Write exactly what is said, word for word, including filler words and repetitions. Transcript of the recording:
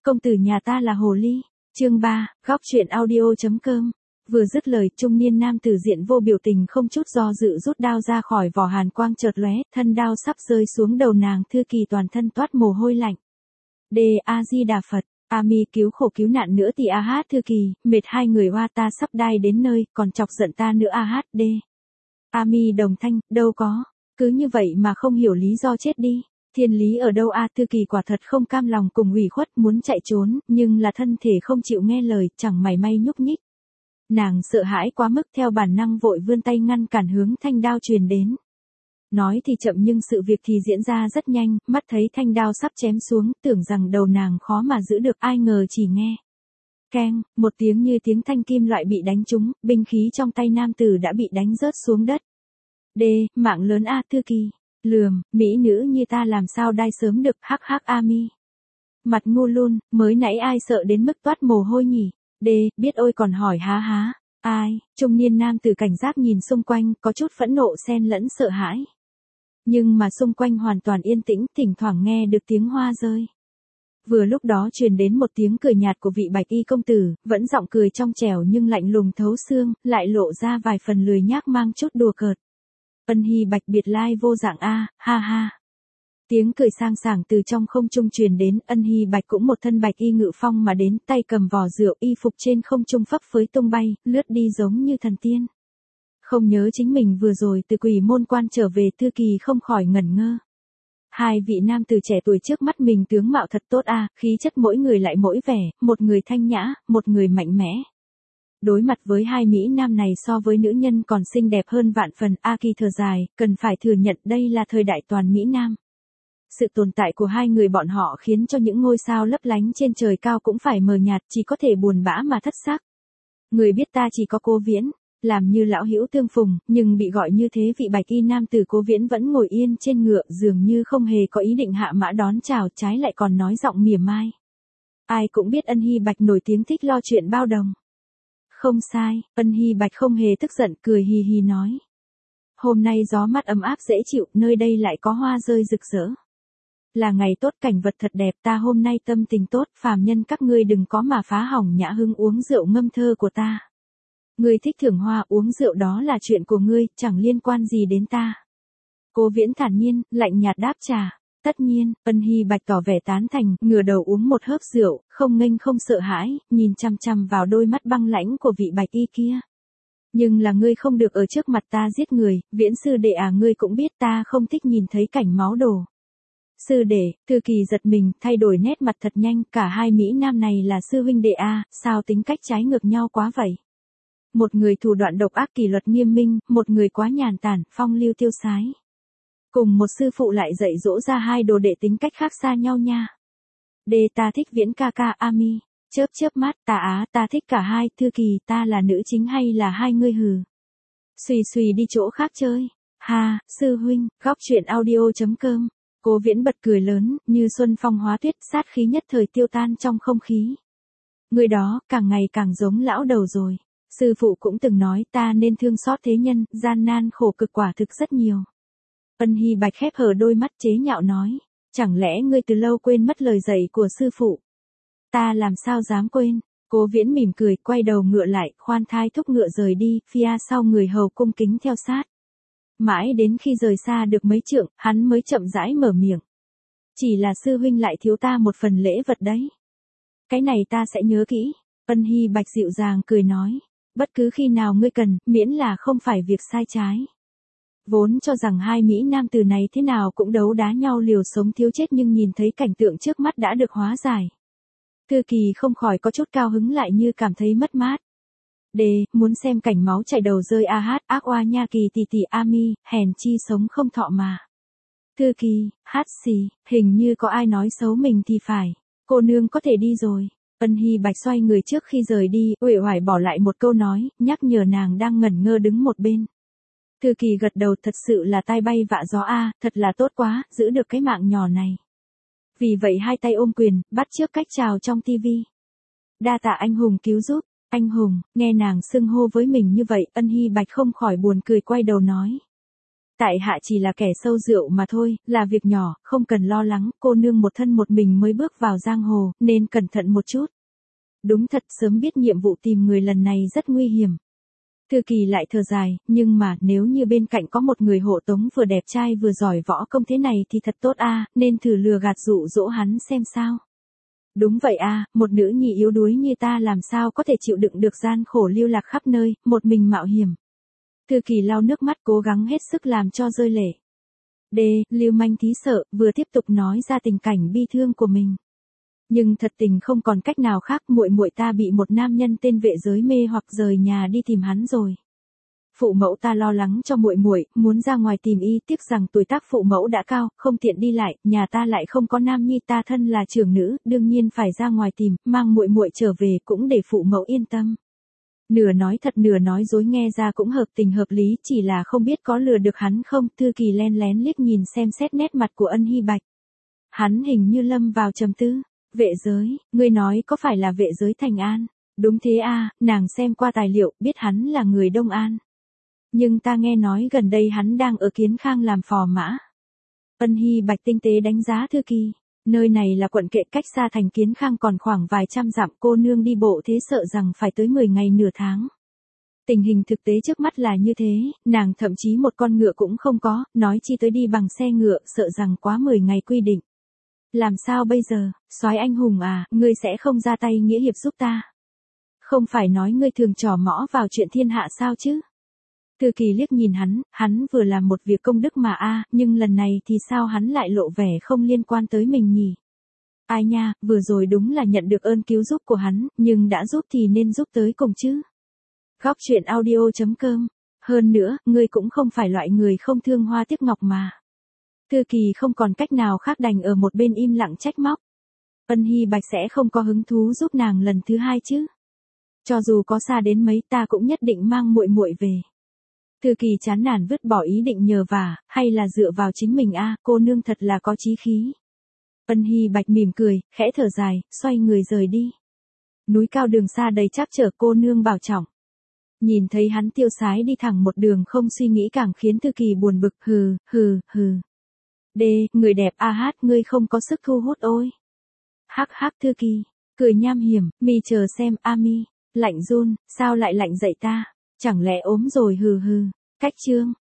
công tử nhà ta là hồ ly. Chương ba, góc truyện audio.com. Vừa dứt lời, trung niên nam tử diện vô biểu tình không chút do dự rút đao ra khỏi vỏ, hàn quang chợt lóe, thân đao sắp rơi xuống đầu nàng Thư Kỳ toàn thân toát mồ hôi lạnh. Đề A Di Đà Phật, A Mi cứu khổ cứu nạn nữa thì A Hát Thư Kỳ, mệt hai người hoa ta sắp đai đến nơi, còn chọc giận ta nữa A Hát đê. A Mi đồng thanh, đâu có, cứ như vậy mà không hiểu lý do chết đi. Thiên lý ở đâu A Thư Kỳ quả thật không cam lòng cùng ủy khuất, muốn chạy trốn, nhưng là thân thể không chịu nghe lời, chẳng mảy may nhúc nhích. Nàng sợ hãi quá mức, theo bản năng vội vươn tay ngăn cản hướng thanh đao truyền đến. Nói thì chậm nhưng sự việc thì diễn ra rất nhanh, mắt thấy thanh đao sắp chém xuống, tưởng rằng đầu nàng khó mà giữ được, ai ngờ chỉ nghe. Keng, một tiếng như tiếng thanh kim loại bị đánh trúng, binh khí trong tay nam tử đã bị đánh rớt xuống đất. Đê, mạng lớn A Thư Kỳ. Lườm, mỹ nữ như ta làm sao đai sớm được, hắc hắc A Mi. Mặt ngu luôn, mới nãy ai sợ đến mức toát mồ hôi nhỉ? Đê, biết ôi còn hỏi há há. Ai, trung niên nam tử cảnh giác nhìn xung quanh, có chút phẫn nộ xen lẫn sợ hãi. Nhưng mà xung quanh hoàn toàn yên tĩnh, thỉnh thoảng nghe được tiếng hoa rơi. Vừa lúc đó truyền đến một tiếng cười nhạt của vị bạch y công tử, vẫn giọng cười trong trẻo nhưng lạnh lùng thấu xương, lại lộ ra vài phần lười nhác mang chút đùa cợt. Ân Hy Bạch biệt lai vô dạng a, ha ha. Tiếng cười sang sảng từ trong không trung truyền đến, Ân Hy Bạch cũng một thân bạch y ngự phong mà đến, tay cầm vò rượu, y phục trên không trung phấp phới tung bay, lướt đi giống như thần tiên. Không nhớ chính mình vừa rồi từ Quỷ Môn Quan trở về, Thư Kỳ không khỏi ngẩn ngơ. Hai vị nam tử trẻ tuổi trước mắt mình tướng mạo thật tốt a, khí chất mỗi người lại mỗi vẻ, một người thanh nhã, một người mạnh mẽ. Đối mặt với hai mỹ nam này so với nữ nhân còn xinh đẹp hơn vạn phần, A Kỳ thở dài, cần phải thừa nhận đây là thời đại toàn mỹ nam. Sự tồn tại của hai người bọn họ khiến cho những ngôi sao lấp lánh trên trời cao cũng phải mờ nhạt, chỉ có thể buồn bã mà thất sắc. Người biết ta chỉ có Cố Viễn, làm như lão hữu tương phùng, nhưng bị gọi như thế vị bạch y nam tử Cố Viễn vẫn ngồi yên trên ngựa, dường như không hề có ý định hạ mã đón chào, trái lại còn nói giọng mỉa mai. Ai cũng biết Ân Hy Bạch nổi tiếng thích lo chuyện bao đồng. Không sai, Ân Hy Bạch không hề tức giận, cười hì hì nói. Hôm nay gió mát ấm áp dễ chịu, nơi đây lại có hoa rơi rực rỡ. Là ngày tốt, cảnh vật thật đẹp, ta hôm nay tâm tình tốt, phàm nhân các ngươi đừng có mà phá hỏng nhã hứng uống rượu ngâm thơ của ta. Ngươi thích thưởng hoa uống rượu đó là chuyện của ngươi, chẳng liên quan gì đến ta. Cố Viễn thản nhiên, lạnh nhạt đáp trả. Tất nhiên, Ân Hy Bạch tỏ vẻ tán thành, ngửa đầu uống một hớp rượu, không nghênh không sợ hãi, nhìn chăm chăm vào đôi mắt băng lãnh của vị bạch y kia. Nhưng là ngươi không được ở trước mặt ta giết người, Viễn sư đệ à, ngươi cũng biết ta không thích nhìn thấy cảnh máu đổ. Sư đệ, Thư Kỳ giật mình, thay đổi nét mặt thật nhanh, cả hai mỹ nam này là sư huynh đệ a, sao tính cách trái ngược nhau quá vậy? Một người thủ đoạn độc ác kỷ luật nghiêm minh, một người quá nhàn tản, phong lưu tiêu sái. Cùng một sư phụ lại dạy dỗ ra hai đồ đệ tính cách khác xa nhau nha. Đê, ta thích Viễn ca ca. A Mi, chớp chớp mắt, ta á, ta thích cả hai. Thư Kỳ, ta là nữ chính hay là hai ngươi hừ? Xùy xùy đi chỗ khác chơi. Ha, sư huynh, góc truyện audio.com. Cố Viễn bật cười lớn, như xuân phong hóa tuyết, sát khí nhất thời tiêu tan trong không khí. Người đó, càng ngày càng giống lão đầu rồi. Sư phụ cũng từng nói ta nên thương xót thế nhân, gian nan khổ cực quả thực rất nhiều. Ân Hy Bạch khép hờ đôi mắt chế nhạo nói, chẳng lẽ ngươi từ lâu quên mất lời dạy của sư phụ? Ta làm sao dám quên? Cố Viễn mỉm cười, quay đầu ngựa lại, khoan thai thúc ngựa rời đi, phía sau người hầu cung kính theo sát. Mãi đến khi rời xa được mấy trượng, hắn mới chậm rãi mở miệng. Chỉ là sư huynh lại thiếu ta một phần lễ vật đấy. Cái này ta sẽ nhớ kỹ. Ân Hy Bạch dịu dàng cười nói, bất cứ khi nào ngươi cần, miễn là không phải việc sai trái. Vốn cho rằng hai mỹ nam từ này thế nào cũng đấu đá nhau liều sống thiếu chết, nhưng nhìn thấy cảnh tượng trước mắt đã được hóa giải. Thư Kỳ không khỏi có chút cao hứng lại như cảm thấy mất mát. Đê, muốn xem cảnh máu chảy đầu rơi a hát, ác oa nha Kỳ tỷ tỷ A Mi, hèn chi sống không thọ mà. Thư Kỳ, hát xì, hình như có ai nói xấu mình thì phải. Cô nương có thể đi rồi. Ân Hy Bạch xoay người trước khi rời đi, uể oải bỏ lại một câu nói, nhắc nhở nàng đang ngẩn ngơ đứng một bên. Thư Kỳ gật đầu, thật sự là tai bay vạ gió a, thật là tốt quá, giữ được cái mạng nhỏ này. Vì vậy hai tay ôm quyền, bắt chước cách chào trong tivi. Đa tạ anh hùng cứu giúp. Anh hùng, nghe nàng xưng hô với mình như vậy, Ân Hy Bạch không khỏi buồn cười, quay đầu nói. Tại hạ chỉ là kẻ sâu rượu mà thôi, là việc nhỏ, không cần lo lắng, cô nương một thân một mình mới bước vào giang hồ, nên cẩn thận một chút. Đúng thật, sớm biết nhiệm vụ tìm người lần này rất nguy hiểm. Thư Kỳ lại thở dài, nhưng mà nếu như bên cạnh có một người hộ tống vừa đẹp trai vừa giỏi võ công thế này thì thật tốt a, nên thử lừa gạt dụ dỗ hắn xem sao. Đúng vậy a, một nữ nhi yếu đuối như ta làm sao có thể chịu đựng được gian khổ lưu lạc khắp nơi, một mình mạo hiểm. Thư Kỳ lau nước mắt cố gắng hết sức làm cho rơi lệ. D. Lưu manh thí sợ, vừa tiếp tục nói ra tình cảnh bi thương của mình. Nhưng thật tình không còn cách nào khác, muội muội ta bị một nam nhân tên Vệ Giới mê hoặc rời nhà đi tìm hắn rồi. Phụ mẫu ta lo lắng cho muội muội, muốn ra ngoài tìm y, tiếc rằng tuổi tác phụ mẫu đã cao, không tiện đi lại, nhà ta lại không có nam nhi, ta thân là trưởng nữ, đương nhiên phải ra ngoài tìm, mang muội muội trở về cũng để phụ mẫu yên tâm. Nửa nói thật nửa nói dối nghe ra cũng hợp tình hợp lý, chỉ là không biết có lừa được hắn không. Thư Kỳ len lén liếc nhìn xem xét nét mặt của Ân Hy Bạch. Hắn hình như lâm vào trầm tư. Vệ Giới, ngươi nói có phải là Vệ Giới Thành An? Đúng thế a, nàng xem qua tài liệu, biết hắn là người Đông An. Nhưng ta nghe nói gần đây hắn đang ở Kiến Khang làm phò mã. Ân Hy Bạch tinh tế đánh giá Thư Kỳ. Nơi này là quận Kệ, cách xa thành Kiến Khang còn khoảng vài trăm dặm, cô nương đi bộ thế sợ rằng phải tới mười ngày nửa tháng. Tình hình thực tế trước mắt là như thế, nàng thậm chí một con ngựa cũng không có, nói chi tới đi bằng xe ngựa, sợ rằng quá mười ngày quy định. Làm sao bây giờ, soái anh hùng à, ngươi sẽ không ra tay nghĩa hiệp giúp ta? Không phải nói ngươi thường trò mõ vào chuyện thiên hạ sao chứ? Thư Kỳ liếc nhìn hắn, hắn vừa làm một việc công đức mà a, nhưng lần này thì sao hắn lại lộ vẻ không liên quan tới mình nhỉ? Ai nha, vừa rồi đúng là nhận được ơn cứu giúp của hắn, nhưng đã giúp thì nên giúp tới cùng chứ. Góc truyện audio chấm com. Hơn nữa, ngươi cũng không phải loại người không thương hoa tiếc ngọc mà. Thư Kỳ không còn cách nào khác đành ở một bên im lặng trách móc. Ân Hy Bạch sẽ không có hứng thú giúp nàng lần thứ hai chứ? Cho dù có xa đến mấy ta cũng nhất định mang muội muội về. Thư Kỳ chán nản vứt bỏ ý định nhờ vả, hay là dựa vào chính mình a, cô nương thật là có chí khí. Ân Hy Bạch mỉm cười, khẽ thở dài, xoay người rời đi. Núi cao đường xa đầy trắc trở, cô nương bảo trọng. Nhìn thấy hắn tiêu sái đi thẳng một đường không suy nghĩ càng khiến Thư Kỳ buồn bực, hừ, hừ, hừ. D. Người đẹp a hát, ngươi không có sức thu hút ôi. Hắc hắc. Thư Kỳ cười nham hiểm, mi chờ xem a mi. Lạnh run, sao lại lạnh dậy ta? Chẳng lẽ ốm rồi hừ hừ. Cách chương.